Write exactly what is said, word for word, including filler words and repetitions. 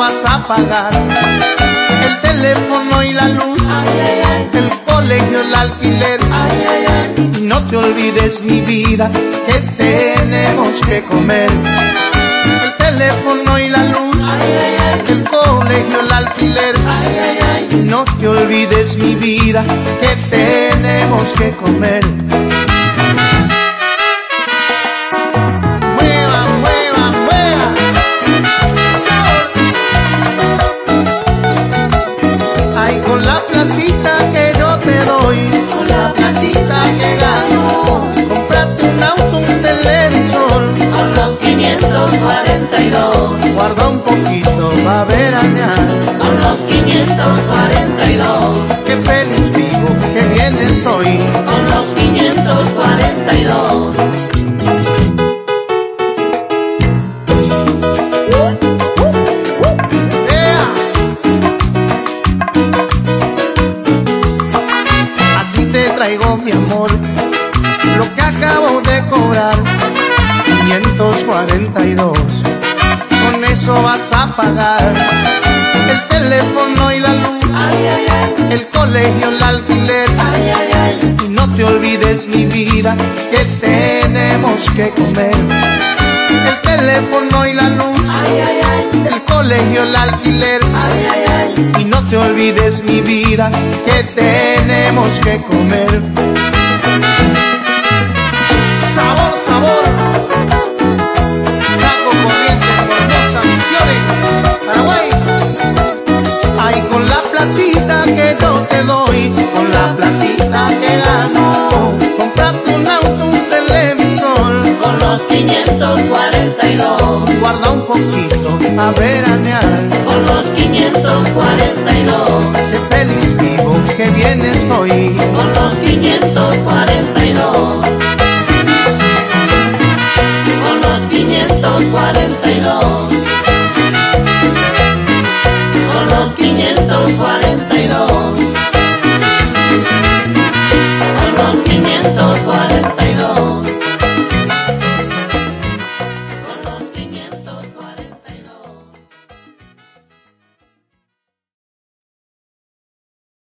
vas a pagar. El teléfono y la luz, el colegio, el alquiler. Y no te olvides, mi vida, que tenemos que comer. El teléfono y la luz, el colegio, el alquiler. No te olvides, mi vida, que tenemos que comer. Mueva, mueva, mueva. Ay, con la platita que yo te doy, con la platita que gano, cómprate un auto, un televisor. Con los quinientos cuarenta y dos, Guarda un poquito, va a veranear. con los quinientos cuarenta y dos, Qué feliz vivo, qué bien estoy. con los quinientos cuarenta y dos. Vea. A ti te traigo, mi amor, lo que acabo de cobrar, quinientos cuarenta y dos. Con eso vas a pagar el teléfono y la luz, el colegio, el alquiler. Y no te olvides, mi vida, que tenemos que comer. El teléfono y la luz, el colegio, el alquiler. Y no te olvides, mi vida, que tenemos que comer. Sabor, sabor. Chaco, Corrientes, Formosa, Misiones, Paraguay. Ay, con la platita que yo te doy, con la platita que gano, cómprate un auto, un televisor. Con los quinientos cuarenta y dos, Guarda un poquito a veranear. con los quinientos cuarenta y dos, Qué feliz vivo, qué bien estoy. con los quinientos cuarenta y dos, con los quinientos cuarenta y dos.